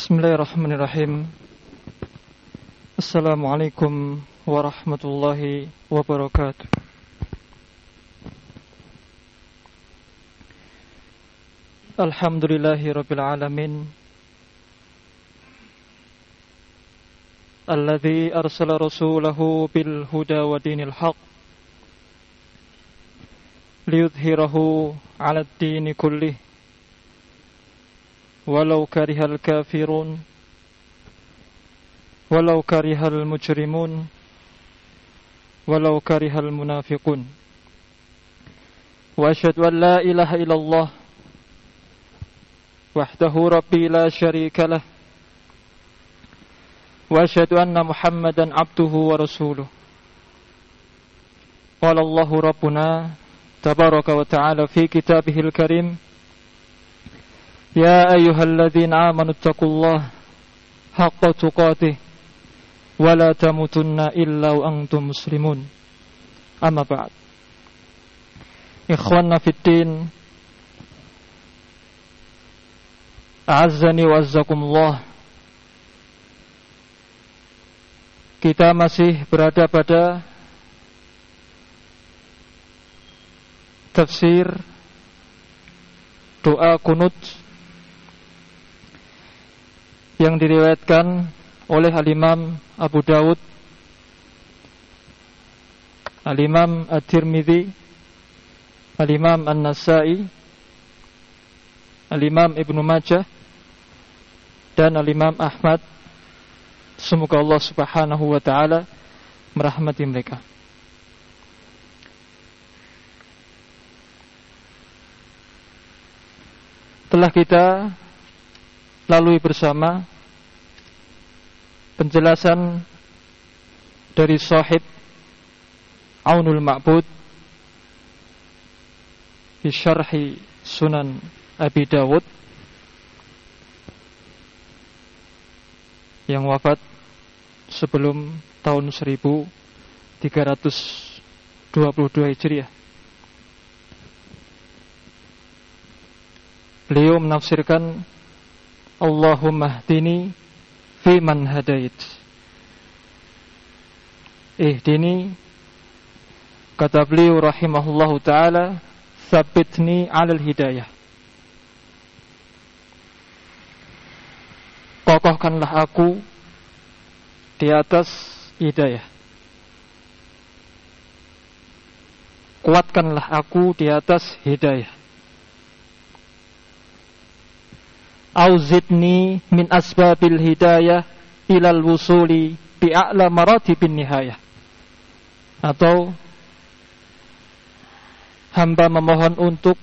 Bismillahirrahmanirrahim. Assalamualaikum warahmatullahi wabarakatuh. Alhamdulillahi rabbil alamin, alladzi arsala rasulahu bil huda wa dinil haq liyudhhirahu 'alad dini kullih walau karihal kafirun walau karihal mujrimun walau karihal munafiqun. Wa asyhadu an la ilaha illallah wahdahu rabbi la syarika lah wa asyhadu anna muhammadan abduhu wa rasuluh. Qala Allahu rabbuna tabaraka wa ta'ala fi kitabihil karim, ya ayyuhalladzina amanu taqullaha haqqa tuqatih wa la tamutunna illa wa antum muslimun. Amma ba'd. Ikhwanna fid din, a'azzani wa azzakumullah. Kita masih berada pada tafsir doa kunut yang diriwayatkan oleh Al-Imam Abu Dawud, Al-Imam At-Tirmidzi, Al-Imam An-Nasa'i, Al-Imam Ibnu Majah, dan Al-Imam Ahmad. Semoga Allah subhanahu wa ta'ala merahmati mereka. Telah kita lalui bersama penjelasan dari Shahib Aunul Ma'bud di Syarhi Sunan Abi Dawud yang wafat sebelum tahun 1322 Hijriah. Beliau menafsirkan Allahumma hdini fi man hadait. Ihdini, kata beliau rahimahullahu ta'ala, tsabbitni 'alal hidayah. Kokohkanlah aku di atas hidayah. Kuatkanlah aku di atas hidayah. Auzidni min asbabil hidayah ilal wusuli bi'a'la maratibin nihayah. Atau hamba memohon untuk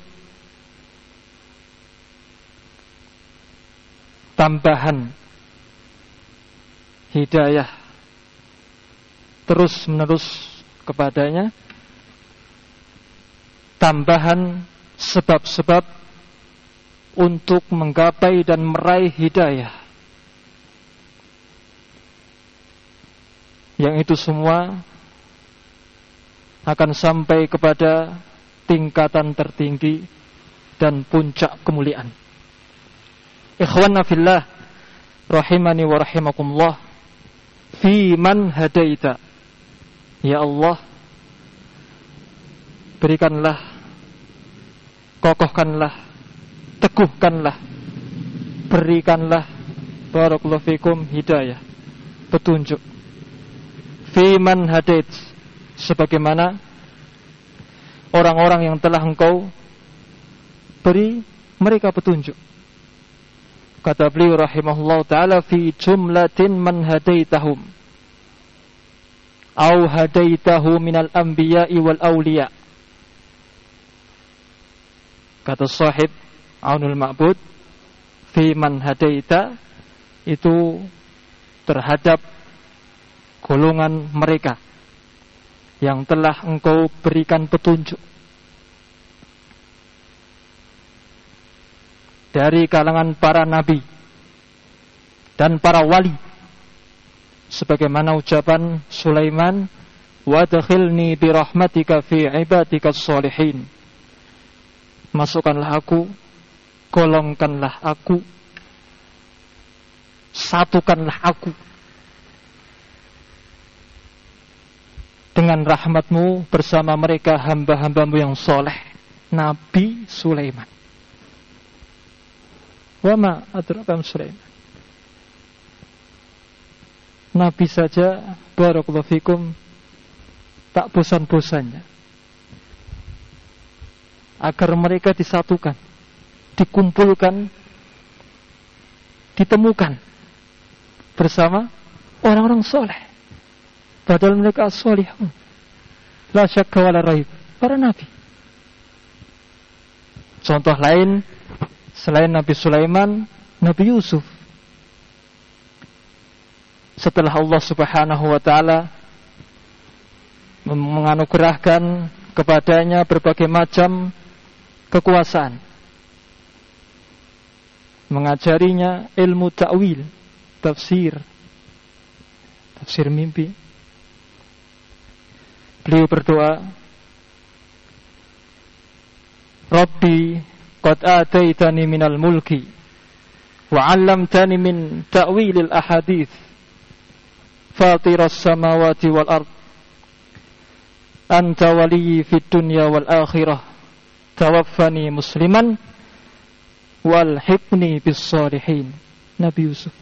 tambahan hidayah terus menerus kepadanya, tambahan sebab-sebab untuk menggapai dan meraih hidayah, yang itu semua akan sampai kepada tingkatan tertinggi dan puncak kemuliaan. Ikhwanna fillah rahimani wa rahimakumullah, fi man hadaita, ya Allah, berikanlah, kokohkanlah, teguhkanlah, berikanlah, barakallahu fikum, hidayah, petunjuk. Fi man hadait, sebagaimana orang-orang yang telah engkau beri mereka petunjuk. Kata beliau rahimahullah ta'ala, fi jumlatin man hadaitahum au hadaitahu minal anbiya'i wal awliya. Kata Shahib Aunul Ma'bud, fi man hadaita, itu terhadap golongan mereka yang telah engkau berikan petunjuk dari kalangan para nabi dan para wali, sebagaimana ucapan Sulaiman, wa adkhilni bi rahmatika fi ibadikas sholihin, masukkanlah aku, golongkanlah aku satukanlah aku dengan rahmat-Mu bersama mereka hamba-hamba-Mu yang soleh, Nabi Sulaiman. Wa ma adraka Sulaiman. Nabi saja, barakallahu fikum, tak bosan-bosannya agar mereka disatukan, dikumpulkan, ditemukan bersama orang-orang soleh. Padahal mereka solihun, la syakka wala raib, para nabi. Contoh lain selain Nabi Sulaiman, Nabi Yusuf. Setelah Allah Subhanahu wa taala menganugerahkan kepadanya berbagai macam kekuasaan, mengajarinya ilmu ta'wil, tafsir mimpi, beliau berdoa, Rabbi qad ataitani minal mulki wa 'allamtani min ta'wilil ahadits fatiras samawati wal ard anta waliyyi fid dunya wal akhirah tawaffani musliman walhiqni bis shalihin. Nabi Yusuf,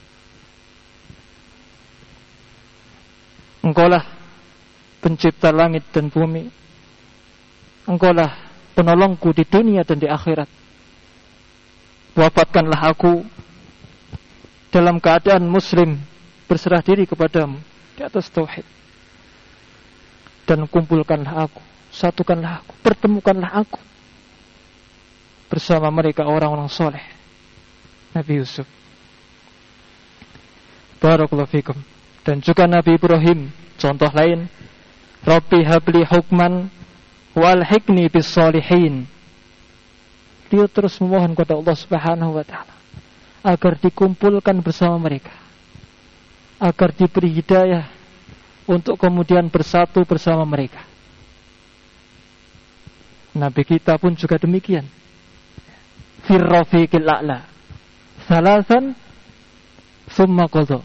Engkaulah pencipta langit dan bumi, Engkaulah penolongku di dunia dan di akhirat. Wafatkanlah aku dalam keadaan muslim, berserah diri kepadamu di atas tauhid. Dan kumpulkanlah aku, satukanlah aku, pertemukanlah aku bersama mereka orang-orang soleh. Nabi Yusuf, barakallahu fikum. Dan juga Nabi Ibrahim, contoh lain, Rabbi habli hukman walhiqni bis shalihin. Dia terus memohon kepada Allah Subhanahu wa taala agar dikumpulkan bersama mereka, agar diberi hidayah untuk kemudian bersatu bersama mereka. Nabi kita pun juga demikian. Fir rafiqil a'la salasan summa qadha.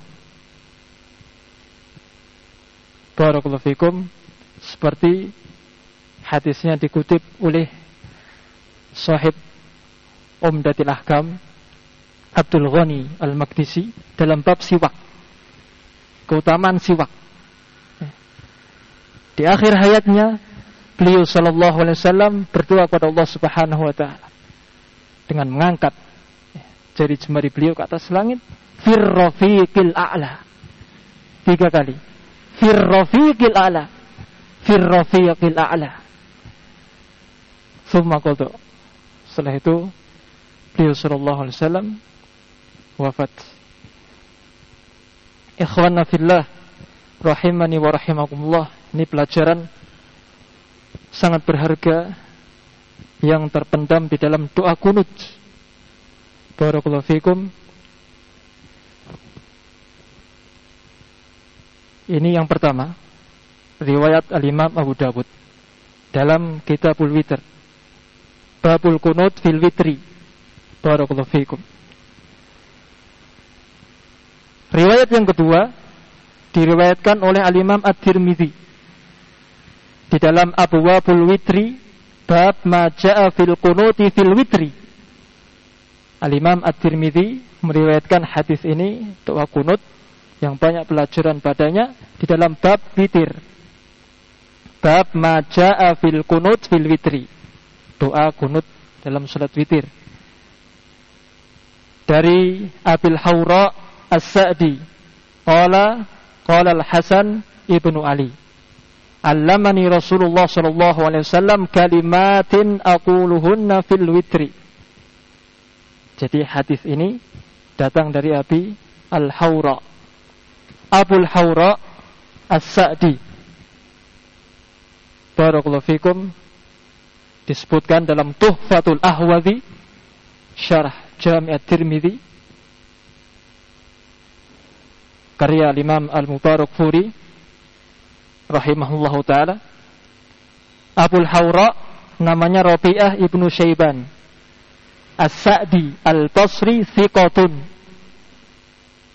Barakallahu fikum. Seperti hadisnya dikutip oleh sahib Umdatil Ahkam Abdul Ghani Al-Maqdisi dalam bab siwak, keutamaan siwak. Di akhir hayatnya beliau sallallahu alaihi wasallam berdoa kepada Allah Subhanahu wa taala dengan mengangkat jari jemari beliau ke atas langit, fir rafiqil a'la, 3 kali. Fir rafiqil a'la, fir rafiqil a'la. Summa qada. Setelah itu beliau sallallahu alaihi wasallam wafat. Ikhwana fillah rahimani wa rahimakumullah. Ini pelajaran sangat berharga yang terpendam di dalam doa kunut. Barakallahu fikum. Ini yang pertama, riwayat Al-Imam Abu Dawud dalam Kitabul Witr, Babul Kunut fil Witri. Barakallahu fikum. Riwayat yang kedua diriwayatkan oleh Al-Imam At-Tirmidzi di dalam Abwabul Witri, bab ma jaa fil qunuti fil witri. Al-Imam At-Tirmidzi meriwayatkan hadis ini, doa kunut yang banyak pelajaran padanya, di dalam bab witir, bab ma jaa fil qunut fil witri, doa kunut dalam salat witir. Dari Abil Hawra As-Sa'di qala Al-Hasan ibnu Ali, allamani Rasulullah sallallahu alaihi wasallam kalimatin aquluhunna fil witri. Jadi hadis ini datang dari Abi Al-Hawra, Abul Hawra As-Sa'di. Barakallahu fikum. Disebutkan dalam Tuhfatul Ahwazi, Syarah Jami' At-Tirmidzi, karya Imam Al-Mubarakfuri rahimahullahu ta'ala. Abul Hawra namanya Rabi'ah ibnu Syaiban As-Sa'di Al-Basri thiqatun.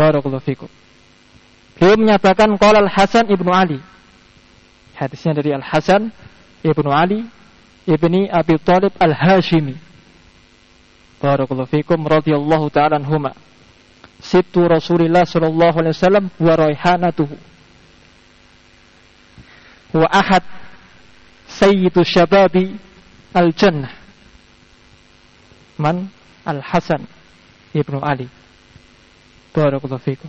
Barakallahu fikum. Beliau menyatakan qala Al-Hasan ibnu Ali. Hadisnya dari Al-Hasan ibnu Ali ibni Abi Thalib Al-Hashimi. Barakallahu fikum radhiyallahu ta'ala anhuma. Sibtu Rasulillah sallallahu alaihi wasallam wa raihanatuhu. Wa ahad sayyidu syababi al-jannah. Man Al-Hasan ibnu Ali. Barakallahu fikum.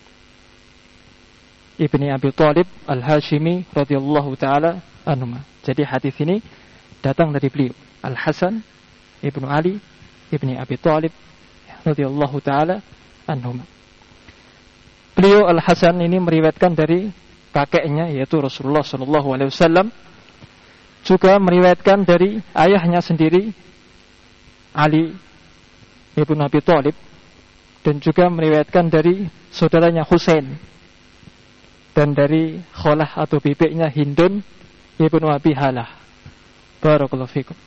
Ibni Abi Thalib Al-Hashimi radhiyallahu ta'ala anhuma. Jadi hadis ini datang dari beliau, Al-Hasan ibnu Ali ibni Abi Thalib radhiyallahu ta'ala anhuma. Beliau Al-Hasan ini meriwayatkan dari kakeknya yaitu Rasulullah sallallahu alaihi wasallam, juga meriwayatkan dari ayahnya sendiri Ali ibnu Abi Thalib, dan juga meriwayatkan dari saudaranya Husain, dan dari kholah atau bibiknya Hindun ibnu Abi Halah. Barakallahu fikum.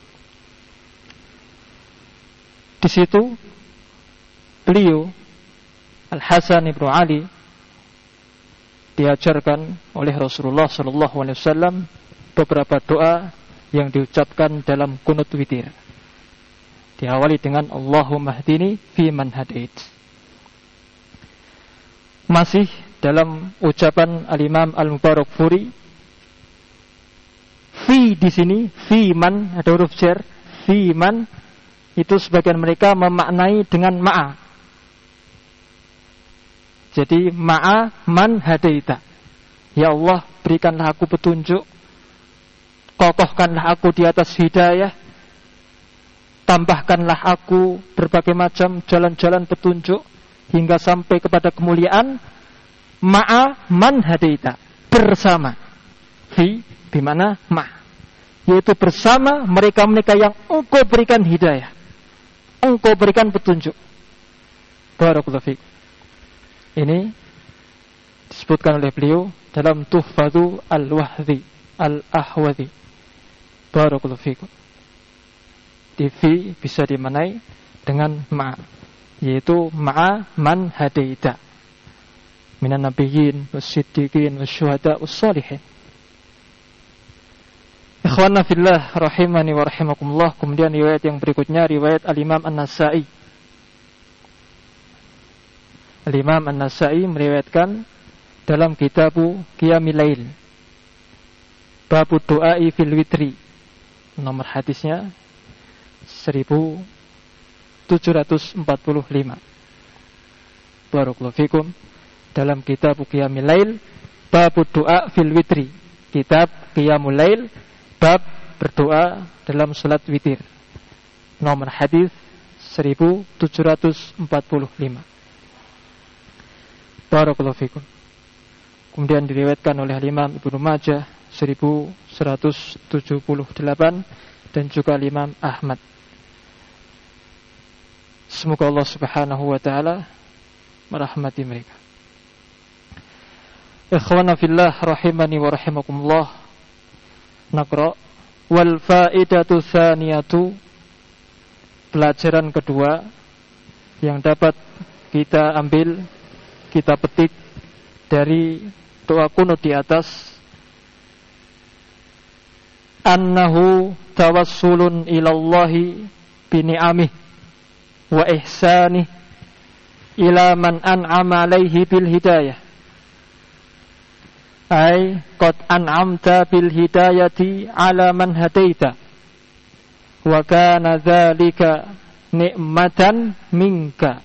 Di situ beliau Al-Hasan ibnu Ali diajarkan oleh Rasulullah sallallahu alaihi wasallam beberapa doa yang diucapkan dalam kunut witir. Diawali dengan Allahumma hdini fi man hadait. Masih dalam ucapan Al-Imam Al-Mubarakfuri, fi di sini, fi man ada huruf jar, fi man itu sebagian mereka memaknai dengan ma'a. Jadi ma'a man hadaita. Ya Allah, berikanlah aku petunjuk, kokohkanlah aku di atas hidayah, tambahkanlah aku berbagai macam jalan-jalan petunjuk hingga sampai kepada kemuliaan. Ma'a man hadaita, bersama. Fi bimana ma', yaitu bersama mereka-mereka yang engkau berikan hidayah, engkau berikan petunjuk. Barakallahu fiik. Ini disebutkan oleh beliau dalam Tuhfatu Al-Wahdi Al-Ahwadi. Barakallahu fiik. Di fi bisa dimanai dengan ma', yaitu ma'a man hadaita minan nabiyyin was-siddiqin wasyuhada was-shalihin. Ikhwana fillah rahimani wa rahimakumullah. Kemudian riwayat yang berikutnya riwayat Al-Imam An-Nasa'i. Al-Imam An-Nasa'i meriwayatkan dalam kitabu Qiyamil Lail, bab du'ai fil witri, nomor hadisnya 1745. Barakallahu fikum. Dalam kitab Qiyamul Lail, bab doa fil witri, kitab Qiyamul Lail, bab berdoa dalam salat witir, nomor hadis 1745. Barakallahu fikum. Kemudian diriwayatkan oleh Imam Ibnu Majah 1178 dan juga Imam Ahmad. Semoga Allah Subhanahu wa taala merahmati mereka. Ikhwana fillah rahimani wa rahimakumullah. Naqra wal faidatu tsaniyatu, pelajaran kedua yang dapat kita ambil, kita petik dari doa kunut di atas, annahu tawassulun ilallahi bini'amih wa ihsanih ila man an'ama alaihi bil hidayah. Ay qad an'amta bil hidayati ala man hadaita wa kana dzalika ni'matan minka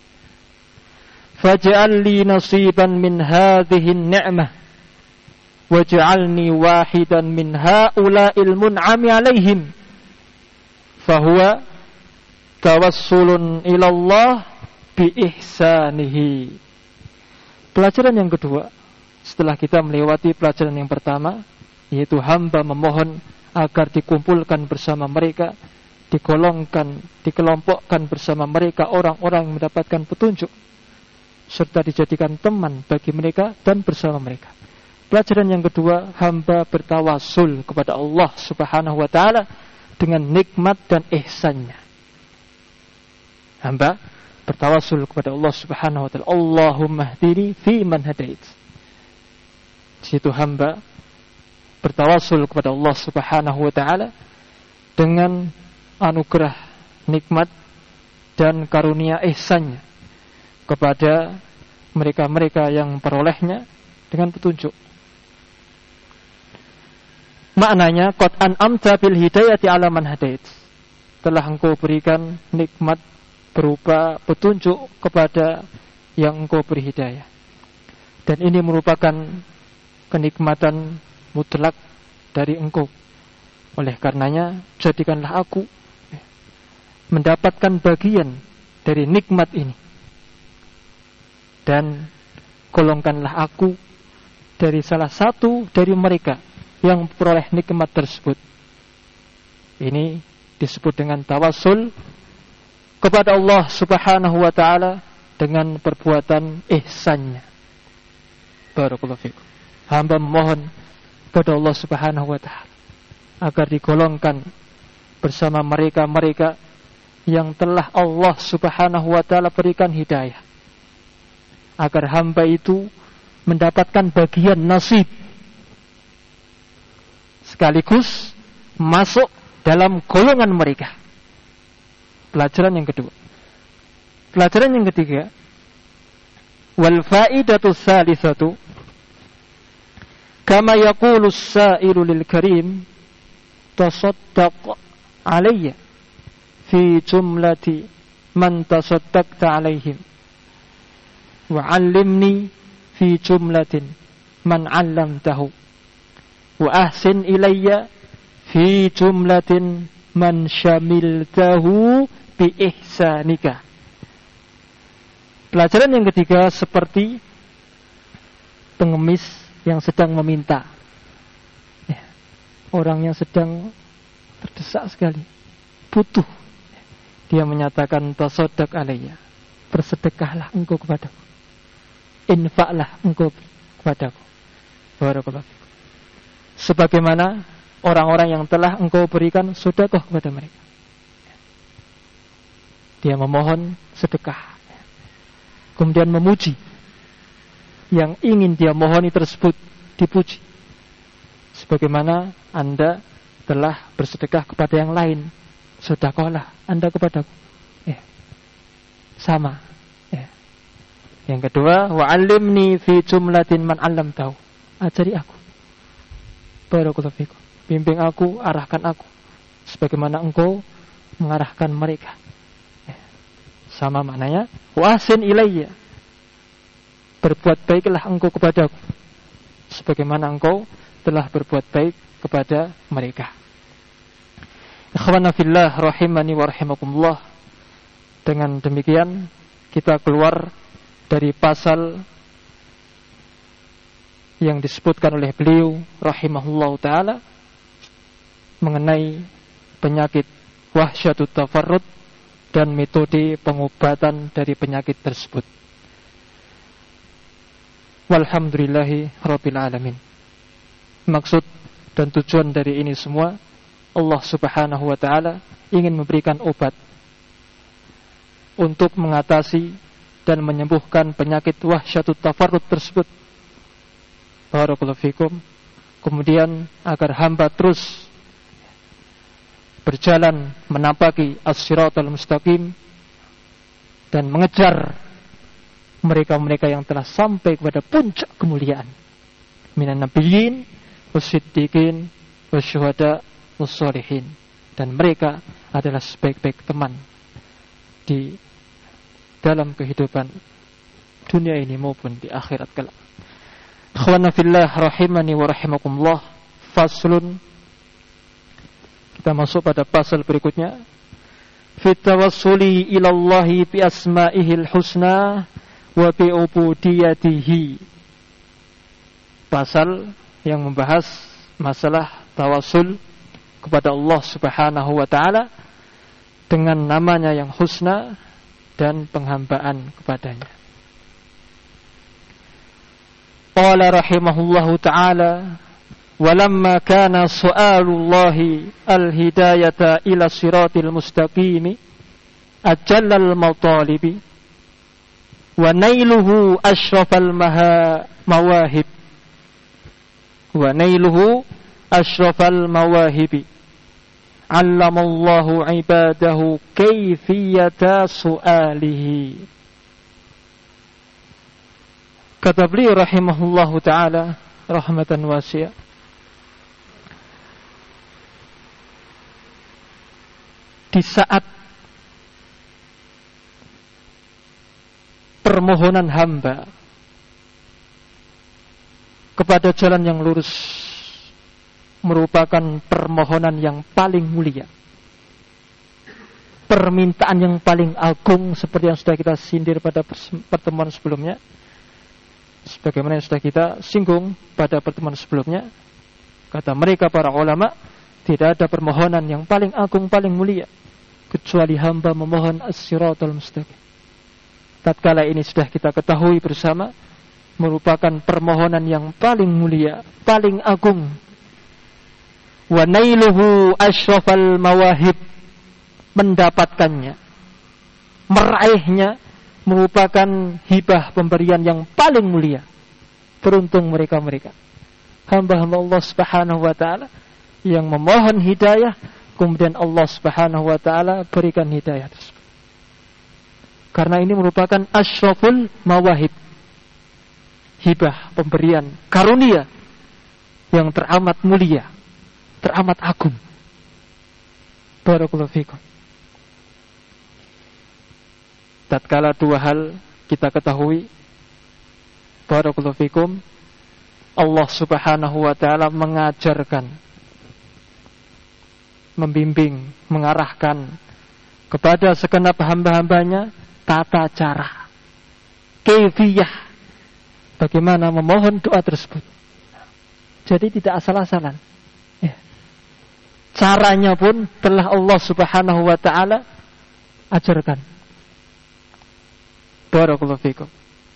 faj'al li nasiban min hadhihi an-ni'mah waj'alni wahidan min ha'ula'il mun'ami 'alaihim fahuwa tawassulun ila Allah bi ihsanihi. Pelajaran yang kedua setelah kita melewati pelajaran yang pertama, yaitu hamba memohon agar dikumpulkan bersama mereka, digolongkan, dikelompokkan bersama mereka orang-orang yang mendapatkan petunjuk, serta dijadikan teman bagi mereka dan bersama mereka. Pelajaran yang kedua, hamba bertawasul kepada Allah Subhanahu wa taala dengan nikmat dan ihsannya. Hamba bertawasul kepada Allah Subhanahu wa taala, Allahumma hdini fi man hadait. Di situ hamba bertawasul kepada Allah Subhanahu wa taala dengan anugerah, nikmat dan karunia ihsan-Nya kepada mereka-mereka yang memperolehnya dengan petunjuk. Maknanya qad an'amta bil hidayati 'ala man hadait. Telah engkau berikan nikmat berupa petunjuk kepada yang engkau beri hidayah. Dan ini merupakan kenikmatan mutlak dari engkau. Oleh karenanya, jadikanlah aku mendapatkan bagian dari nikmat ini. Dan golongkanlah aku dari salah satu dari mereka yang memperoleh nikmat tersebut. Ini disebut dengan tawasul kepada Allah Subhanahu wa taala dengan perbuatan ihsannya. Barakallahu fikum. Hamba memohon kepada Allah Subhanahu wa taala agar digolongkan bersama mereka-mereka yang telah Allah Subhanahu wa taala berikan hidayah, agar hamba itu mendapatkan bagian nasib sekaligus masuk dalam golongan mereka. Pelajaran yang kedua. Pelajaran yang ketiga, wal faidatu tsalitsatu kama yaqulu as-sa'ilu lil karim tasaddaq alayya fi jumlati man tasaddaqta alaihim wa 'allimni fi jumlatin man 'allamtahu wa ahsin ilayya fi jumlatin man syamiltahu bi ihsanika. Pelajaran yang ketiga seperti pengemis yang sedang meminta. Ya, orang yang sedang terdesak sekali, butuh. Dia menyatakan tasaddaq alayya, bersedekahlah engkau kepadaku, infaklah engkau kepadaku. Barakallahu fikum. Sebagaimana orang-orang yang telah engkau berikan sedekah kepada mereka. Dia memohon sedekah, kemudian memuji yang ingin dia mohoni tersebut dipuji. Sebagaimana Anda telah bersedekah kepada yang lain, sedekahlah Anda kepadaku. Sama. Yang kedua, wa 'allimni fi jumlatin man 'allamtahu. Ajari aku. Barakallahu fikum. Bimbing aku, arahkan aku sebagaimana engkau mengarahkan mereka. Sama maknanya, wa ahsin ilayya. Berbuat baiklah engkau kepadaku sebagaimana engkau telah berbuat baik kepada mereka. Ikhwana fillah rahimani wa rahimakumullah. Dengan demikian kita keluar dari pasal yang disebutkan oleh beliau rahimahullah ta'ala mengenai penyakit wahsyatut tafarrud dan metode pengobatan dari penyakit tersebut. Walhamdulillahi rabbil alamin. Maksud dan tujuan dari ini semua, Allah Subhanahu wa ta'ala ingin memberikan obat untuk mengatasi dan menyembuhkan penyakit wahsyatut tafarrud tersebut. Barakallahu fikum. Kemudian agar hamba terus berjalan menampaki as-siratal mustaqim dan mengejar mereka-mereka yang telah sampai kepada puncak kemuliaan, minan nabiyyin was-siddiqin wasyuhada was-sholihin, dan mereka adalah sebaik-baik teman di dalam kehidupan dunia ini maupun di akhirat kelak. Ikhwana fillah rahimani wa rahimakumullah. Faslun. Kita masuk pada pasal berikutnya. Fit tawassuli ila Allah bi asma'ihil husna wa bi ubudiyatihi. Pasal yang membahas masalah tawassul kepada Allah Subhanahu wa taala dengan namanya yang husna dan penghambaan kepadanya. Qala rahimahullahu ta'ala, walamma kana su'alullahi al-hidayata ila siratil mustaqimi ajallal matalibi wa nailuhu asyrafal mawahib. Wa nailuhu asyrafal mawahibi. 'Allamallahu 'ibadahu kaifiyata su'alihi. Kata beliau rahimahullahu ta'ala rahmatan wasi'ah, di saat permohonan hamba kepada jalan yang lurus merupakan permohonan yang paling mulia, permintaan yang paling agung, seperti yang sudah kita sindir pada pertemuan sebelumnya, sebagaimana yang sudah kita singgung pada pertemuan sebelumnya. Kata mereka para ulama, tidak ada permohonan yang paling agung, paling mulia kecuali hamba memohon as-siratal mustaqim. Tatkala ini sudah kita ketahui bersama, merupakan permohonan yang paling mulia, paling agung. Wa nailuhu asyrafal mawahib, mendapatkannya, meraihnya, merupakan hibah pemberian yang paling mulia. Beruntung mereka-mereka hamba-hamba Allah Subhanahu wa ta'ala yang memohon hidayah, kemudian Allah Subhanahu wa ta'ala berikan hidayah tersebut. Karena ini merupakan asyraful mawahib, hibah, pemberian, karunia yang teramat mulia, teramat agung. Barakallahu fikum. Tatkala dua hal kita ketahui, barakallahu fikum, Allah Subhanahu wa ta'ala mengajarkan, membimbing, mengarahkan kepada segenap hamba-hambanya tata cara, kaifiyah, bagaimana memohon doa tersebut. Jadi tidak asal-asalan. Ya. Caranya pun telah Allah Subhanahu wa ta'ala ajarkan. Barakallahu fikum.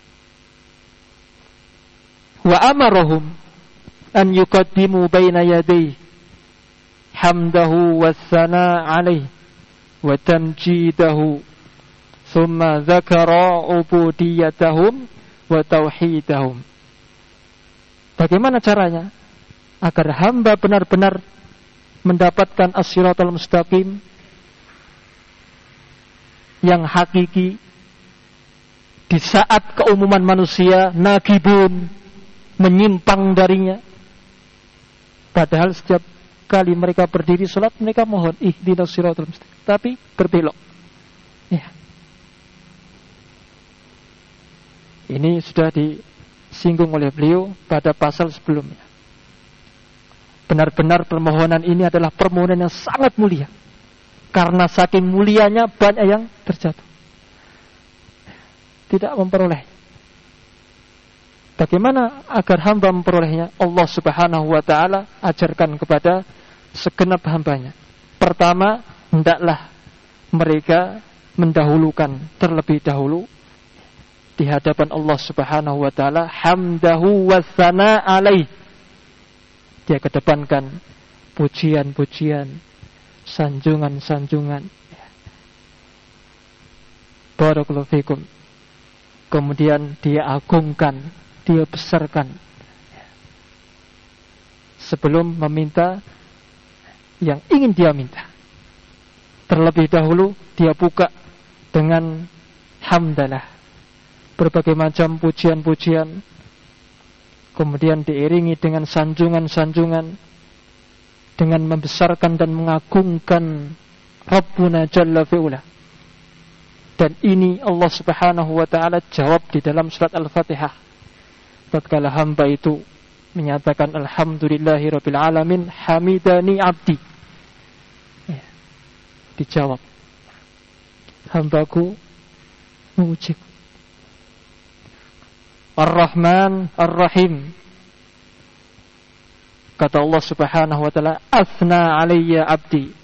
Wa amarahum an yuqaddimu baina yadayhi hamdahu was-sanaa 'alaihi wa tamjidahu, thumma dzakara ubudiyatahum wa tauhidahum. Bagaimana caranya agar hamba benar-benar mendapatkan as-siratal mustaqim yang hakiki di saat keumuman manusia nagibun, menyimpang darinya. Padahal setiap kali mereka berdiri salat, mereka mohon ihdinas siratal mustaqim, tapi berbelok. Ya. Ini sudah disinggung oleh beliau pada pasal sebelumnya. Benar-benar permohonan ini adalah permohonan yang sangat mulia. Karena saking mulianya banyak yang terjatuh, tidak memperoleh. Bagaimana agar hamba memperolehnya? Allah Subhanahu wa ta'ala ajarkan kepada segenap hambanya. Pertama, hendaklah mereka mendahulukan terlebih dahulu di hadapan Allah Subhanahu wa ta'ala hamdahu was-sanaa 'alaihi. Dia kedepankan pujian-pujian, sanjungan-sanjungan. Barakallahu fikum. Kemudian dia agungkan, dia besarkan. Sebelum meminta yang ingin dia minta, terlebih dahulu dia buka dengan hamdalah, berbagai macam pujian-pujian, kemudian diiringi dengan sanjungan-sanjungan, dengan membesarkan dan mengagungkan Rabbuna Jalla fi'ula. Dan ini Allah Subhanahu wa ta'ala jawab di dalam surat Al-Fatihah. Tatkala hamba itu menyatakan alhamdulillahi rabbil alamin hamidani abdi, ya, dijawab, hambaku memuji. Ar-Rahman Ar-Rahim, kata Allah Subhanahu wa ta'ala, asna alayya abdi,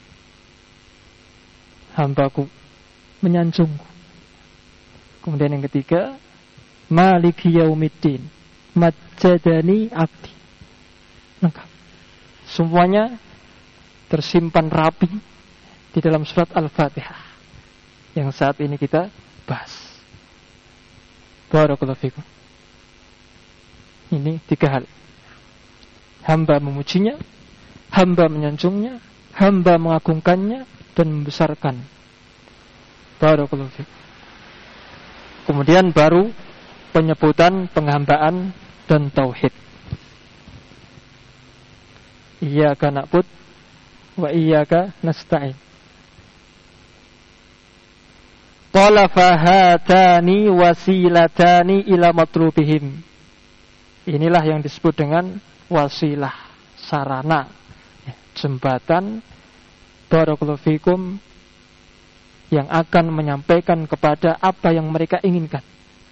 hambaku menyanjungku. Kemudian yang ketiga, maliki yaumiddin majjadani abdi. Lengkap. Semuanya tersimpan rapi di dalam surat Al-Fatihah yang saat ini kita bahas. Barakallahu fikum. Ini 3 hal. Hamba memujinya, hamba menyanjungnya, hamba mengagungkannya dan membesarkan. Barakallahu fikum. Kemudian baru penyebutan penghambaan dan tauhid. Iyyaka na'bud wa iyyaka nasta'in. Qala fahatani wasilatani ila matlubihim. Inilah yang disebut dengan wasilah, sarana, jembatan, barakallahu fikum, yang akan menyampaikan kepada apa yang mereka inginkan.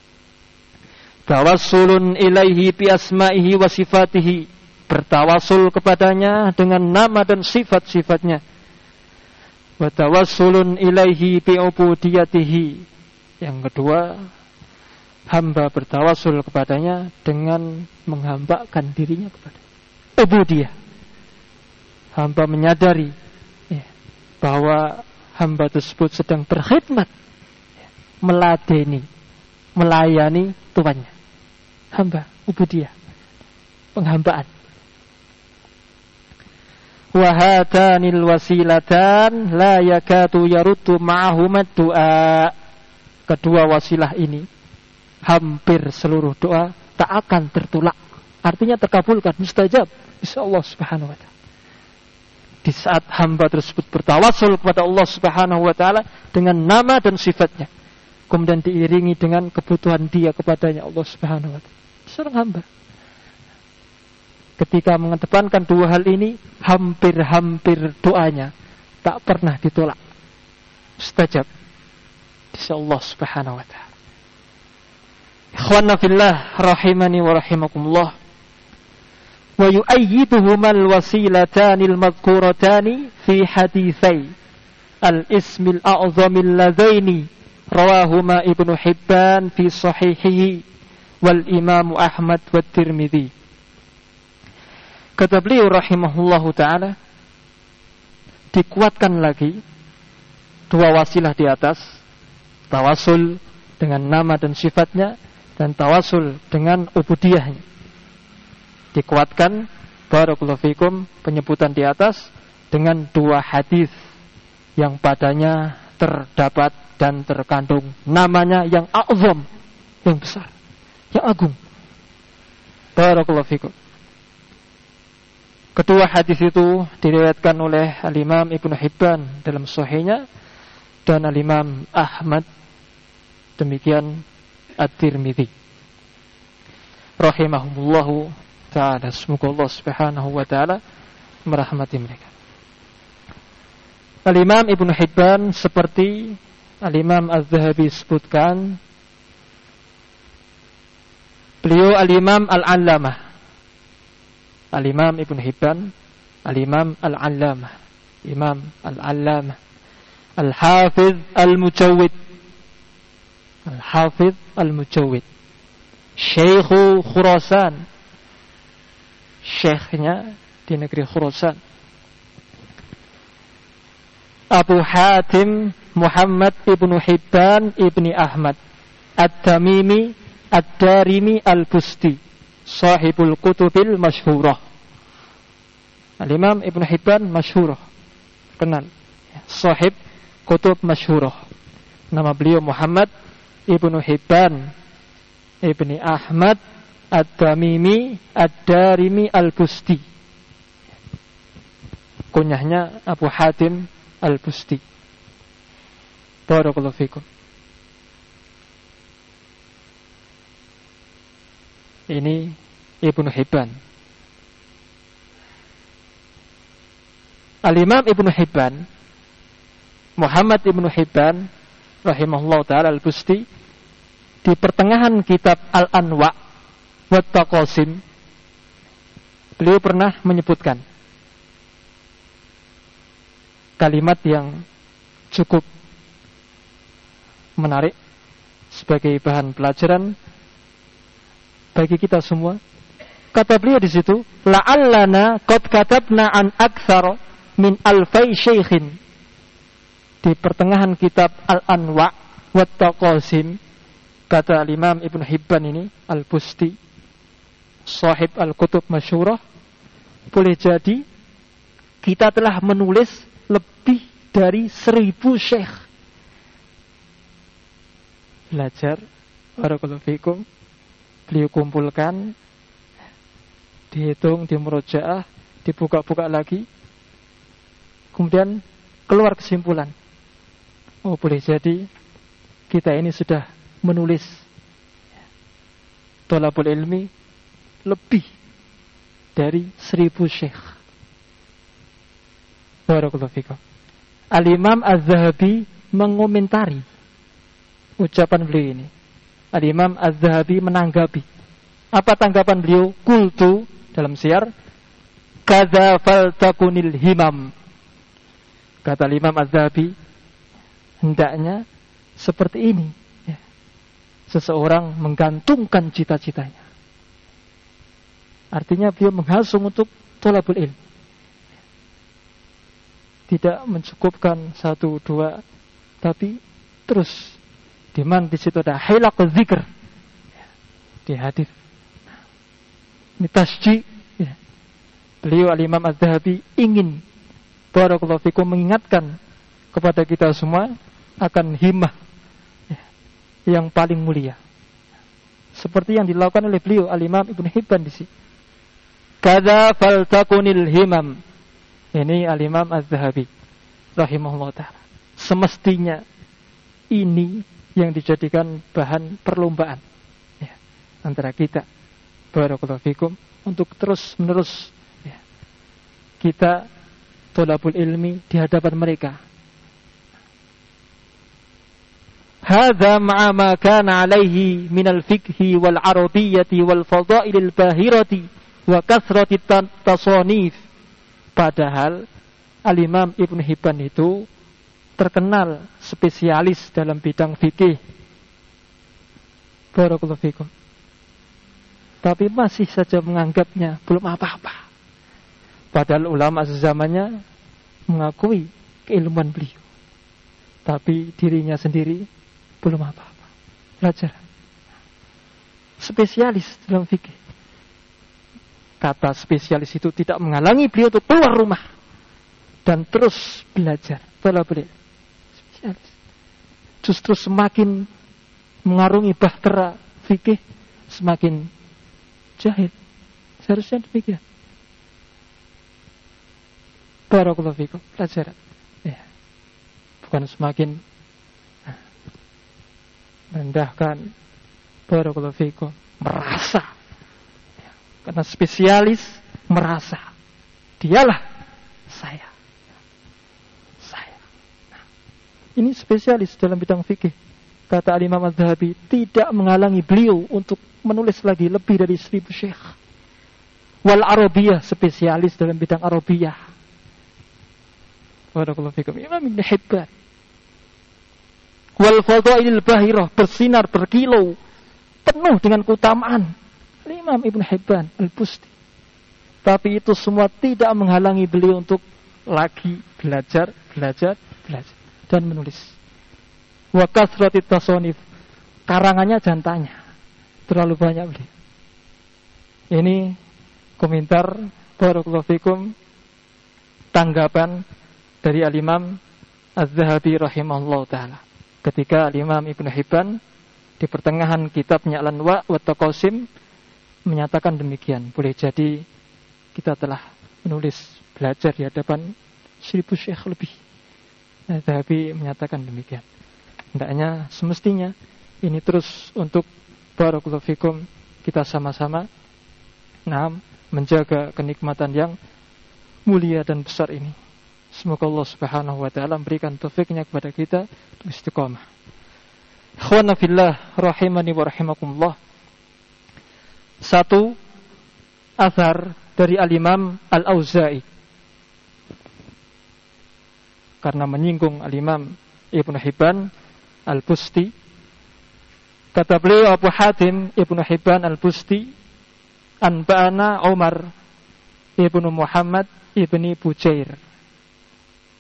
Tawassulun ilaihi bi asma'ihi wa sifatihi, bertawasul kepadanya dengan nama dan sifat-sifatnya. Wa tawassulun ilaihi bi ubudiyatihi, yang kedua, hamba bertawasul kepadanya dengan menghambakan dirinya kepada ubudiyah. Hamba menyadari bahwa hamba tersebut sedang berkhidmat, meladeni, melayani Tuhannya. Hamba, ubudiyah, penghambaan. Wa hatanil wasilatan la yakatu yaruddu ma'ahuma du'a. Kedua wasilah ini hampir seluruh doa tak akan tertolak. Artinya terkabulkan, mustajab insyaallah subhanahu wa ta'ala. Di saat hamba tersebut bertawasul kepada Allah Subhanahu wa ta'ala dengan nama dan sifatnya, kemudian diiringi dengan kebutuhan dia kepadanya Allah Subhanahu wa ta'ala, seorang hamba ketika mengedepankan 2 hal ini, hampir-hampir doanya tak pernah ditolak, mustajab insyaallah Subhanahu wa ta'ala. Ikhwanna fillah rahimani wa rahimakumullah. Wa yu'ayyiduhumal wasilatanil madhkuratani fi hadithai al-ismil a'zamil ladaini rawahuma Ibnu Hibban fi sahihihi wal Imam Ahmad wa Tirmidzi. Kata beliau rahimahullahu ta'ala, dikuatkan lagi 2 wasilah di atas, tawasul dengan nama dan sifatnya dan tawasul dengan ubudiyahnya. Dikuatkan barakallahu fikum penyebutan di atas dengan 2 hadis yang padanya terdapat dan terkandung namanya yang a'zam, yang besar, yang agung. Barakallahu fikum. Kedua hadis itu diriwayatkan oleh Al-Imam Ibnu Hibban dalam sahihnya dan Al-Imam Ahmad, demikian At-Tirmidzi rahimahumullahu ta'ala. Semoga Allah Subhanahu wa ta'ala merahmati mereka. Al-Imam Ibnu Hibban seperti Al-Imam Az-Zahabi sebutkan, beliau Al-Imam Al-Allamah. Al-Imam Ibnu Hibban, Al-Imam Al-Allamah, Imam Al-Allamah, Al-Hafiz Al-Mujawwid, Al-Hafiz Al-Mujawwid, Syekhu Khurasan, syekhnya di negeri Khurasan. Abu Hatim Muhammad Ibnu Hibban Ibni Ahmad At-Tamimi Ad-Darimi Al-Busti, sahibul kutubil masyhurah. Al-Imam Ibnu Hibban masyhurah, kenal, sahib kutub masyhurah. Nama beliau Muhammad Ibnu Hibban Ibni Ahmad At-Tamimi Ad-Darimi Al-Busti. Kunyahnya Abu Hatim Al-Busti. Barakallahu fikum. Ini Ibnu Hibban. Al-Imam Ibnu Hibban, Muhammad Ibnu Hibban rahimahullah ta'ala Al-Busti, di pertengahan kitab Al-Anwa' wa Taqasim, beliau pernah menyebutkan kalimat yang cukup menarik sebagai bahan pelajaran bagi kita semua. Kata beliau di situ, la'allana qad katabna an aktsar min alfai syaikhin. Di pertengahan kitab Al-Anwa' wa Taqasim, Kata Imam Ibn Hibban ini Al-Busti, sahib Al-Kutub Masyhurah, boleh jadi kita telah menulis lebih dari 1000 syekh. Belajar, barakallahu fikum, beliau kumpulkan, dihitung, dimurojaah, dibuka-buka lagi, kemudian keluar kesimpulan. Oh, boleh jadi kita ini sudah menulis thalabul ilmi lebih dari 1000 syekh. Barakallahu fikum. Al-Imam Az-Zahabi mengomentari ucapan beliau ini. Al-Imam Az-Zahabi menanggapi. Apa tanggapan beliau? Qultu, dalam syiar, kadza faltakunil himam. Kata Imam Az-Zahabi, hendaknya seperti ini, ya. Seseorang menggantungkan cita-citanya. Artinya beliau menghasung untuk thalabul ilmi. Tidak mencukupkan 1, 2, tapi terus. Di mana di situ ada hilaqul zikr, ya, di hadis. Ini tasjih, ya. Beliau Al-Imam Az-Zahabi ingin barakallahu fikum mengingatkan kepada kita semua akan himmah, ya, yang paling mulia. Seperti yang dilakukan oleh beliau Al-Imam Ibn Hibban di sini. Kadza faltakunil himam. Ini Al-Imam Az-Zahabi rahimahullah ta'ala. Semestinya ini yang dijadikan bahan perlombaan, ya, antara kita barakallahu fikum untuk terus menerus, ya, kita thalabul ilmi di hadapan mereka. Hadza ma'a ma kana alaihi minal fiqhi wal arabiyyati wal fadailil bahirati wa kasrati tasanif. Padahal Al-Imam Ibn Hibban itu terkenal spesialis dalam bidang fikih. Barakallahu fikum. Tapi masih saja menganggapnya belum apa-apa. Padahal ulama sezamannya mengakui keilmuan beliau. Tapi dirinya sendiri belum apa-apa. Pelajaran. Spesialis dalam fikih. Kata spesialis itu tidak menghalangi beliau untuk keluar rumah dan terus belajar. Thalabul ilmi. Spesialis. Justru semakin mengarungi bahtera fikih, semakin jahil. Seharusnya demikian. Barakallahu fikum. Pelajaran. Ya. Bukan semakin merendahkan. Barakallahu fikum. Merasa. Karena spesialis merasa dialah saya. Nah, ini spesialis dalam bidang fikih. Kata Al-Imam Az-Zahabi, tidak menghalangi beliau untuk menulis lagi lebih dari 1000 syekh. Wal Arabiyah, spesialis dalam bidang Arabiyah. Barakallahu fikum. Imam Ibn Hibban. Wal Fadailil Bahirah, bersinar berkilau, penuh dengan keutamaan. Imam Ibn Hibban Al-Busti. Tapi itu semua tidak menghalangi beliau untuk lagi belajar dan menulis. Wa kasratit tasanif, karangannya jangan tanya, terlalu banyak beliau. Ini komentar barakallahu fikum, tanggapan dari Al-Imam Az-Zahabi rahimahullah ta'ala ketika Al-Imam Ibn Hibban di pertengahan kitabnya Al-Anwa' wa Taqasim menyatakan demikian. Boleh jadi kita telah menulis, belajar di hadapan 1000 syekh lebih. Zahabi menyatakan demikian. Hendaknya semestinya ini terus untuk barakallahu fikum kita sama-sama menjaga kenikmatan yang mulia dan besar ini. Semoga Allah Subhanahu wa taala memberikan taufiknya kepada kita untuk istiqamah. Ikhwana fillah rahimani wa rahimakumullah. Satu azhar dari Al-Imam Al-Auza'i, karena menyinggung Al-Imam Ibn Hibban Al-Busti. Kata beliau Abu Hatim Ibn Hibban Al-Busti, anba'ana Umar Ibn Muhammad Ibn Bujair,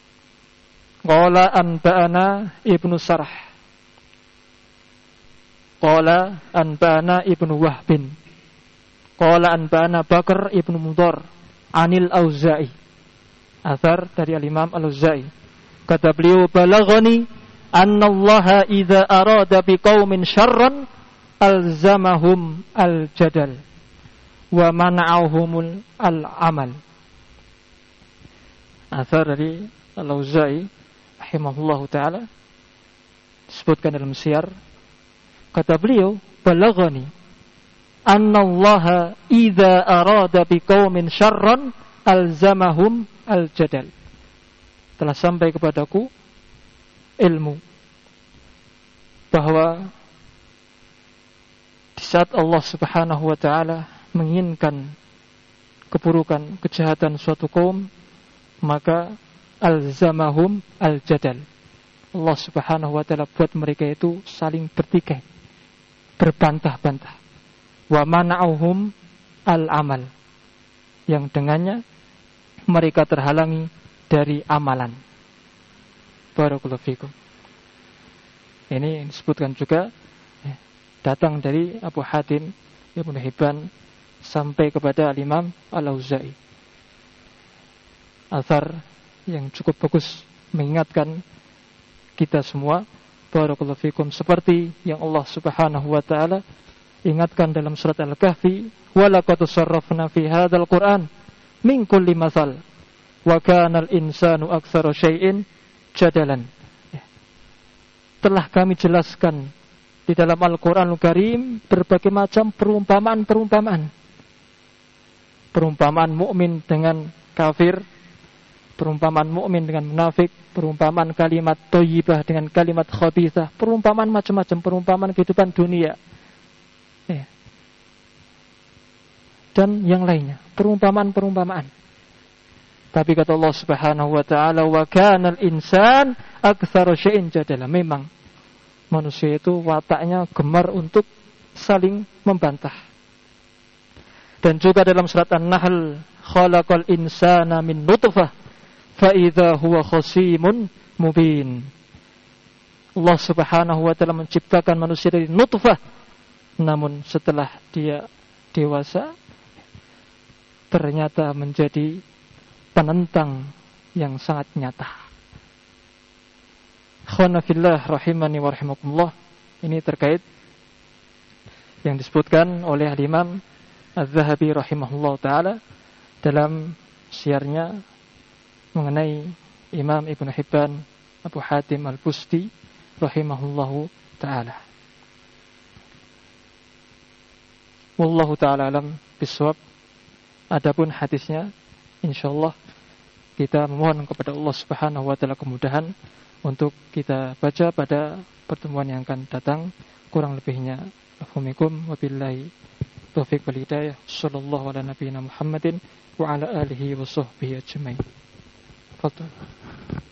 qala anba'ana Ibn Sarh, qala anba'ana Ibnu Wahbin qala anba'ana Bakar Ibnu Mudhar anil Auza'i. Athar dari Al-Imam Al-Auza'i. Kata beliau, balaghani anna Allah idza arada biqaumin syarran alzamahum al-jadal wa mana'ahumul al-amal. Athar dari Al-Auza'i rahimahullahu taala disebutkan dalam Syiar. Kata beliau, balaghani anna Allah idza arada biqaumin syarran alzamahum al-jadal. Telah sampai kepadaku ilmu bahwa di saat Allah Subhanahu wa taala menginginkan keburukan, kejahatan suatu kaum, maka alzamahum al-jadal. Allah Subhanahu wa taala buat mereka itu saling bertikai, berbantah-bantah. Wa mana'uhum al-amal, yang dengannya mereka terhalangi dari amalan. Barakallahu fikum. Ini disebutkan juga datang dari Abu Hatim Ibnu Hibban sampai kepada Al-Imam Al-Auza'i. Athar yang cukup bagus mengingatkan kita semua, barakallahu fikum, seperti yang Allah Subhanahu wa taala ingatkan dalam surat Al-Kahfi, wa laqad sarrafna fi hadzal Qur'an min kulli mathal wa kana al-insanu aktsara syai'in jadalan. Telah kami jelaskan di dalam Al-Qur'anul Karim berbagai macam perumpamaan-perumpamaan. Perumpamaan mukmin dengan kafir, perumpamaan mukmin dengan munafik, perumpamaan kalimat thayyibah dengan kalimat khabithah, perumpamaan macam-macam, perumpamaan kehidupan dunia. Dan yang lainnya, perumpamaan-perumpamaan. Tapi kata Allah Subhanahu wa taala, wa kana al-insan aktsara syai'in jadala. Memang manusia itu wataknya gemar untuk saling membantah. Dan juga dalam surat An-Nahl, khalaqal insana min nutfah fa idza huwa khasimun mubin. Allah Subhanahu wa taala menciptakan manusia dari nutfah, namun setelah dia dewasa ternyata menjadi penentang yang sangat nyata. Khana fillah rahimani wa rahimakumullah. Ini terkait yang disebutkan oleh Al-Imam Az-Zahabi rahimahullah ta'ala dalam syiarnya mengenai Imam Ibnu Hibban Abu Hatim Al-Busti rahimahullahu ta'ala. Wallahu ta'ala alam bisawab. Adapun hadisnya, insyaallah kita memohon kepada Allah Subhanahu wa taala kemudahan untuk kita baca pada pertemuan yang akan datang. Kurang lebihnya, Assalamualaikum wabillahi taufiq wal hidayah. Sallallahu ala nabiyina Muhammadin wa ala alihi wa sahbihi ajmain. Fadhal.